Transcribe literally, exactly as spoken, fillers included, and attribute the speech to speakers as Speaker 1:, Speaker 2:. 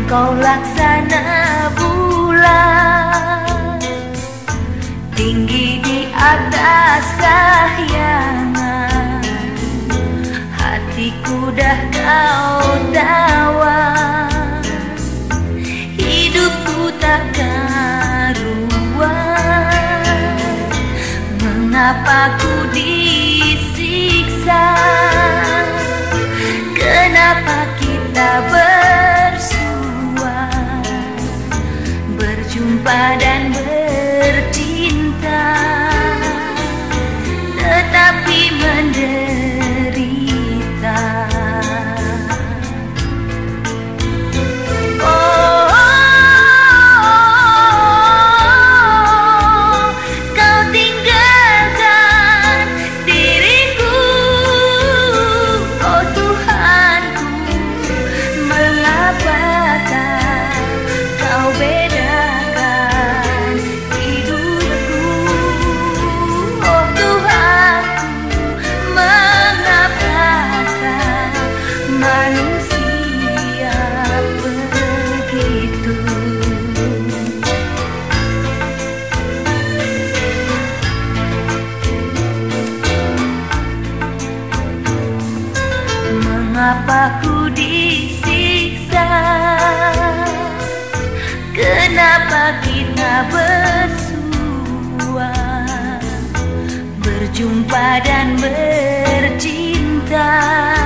Speaker 1: Kau laksana bulan, tinggi di atas kahyangan. Hatiku dah kau tawan, hidupku tak karuan. Mengapa ku disiksa? Kenapa kita bersua, berjumpa dan bercinta, tetapi menderita. Oh, kau tinggalkan diriku, oh Tuhanku, mengapakah kau bedakan hidupku? Oh Tuhanku, mengapakah manusia begitu? Mengapa ku disiksa? Kenapa kita bersua, berjumpa dan bercinta,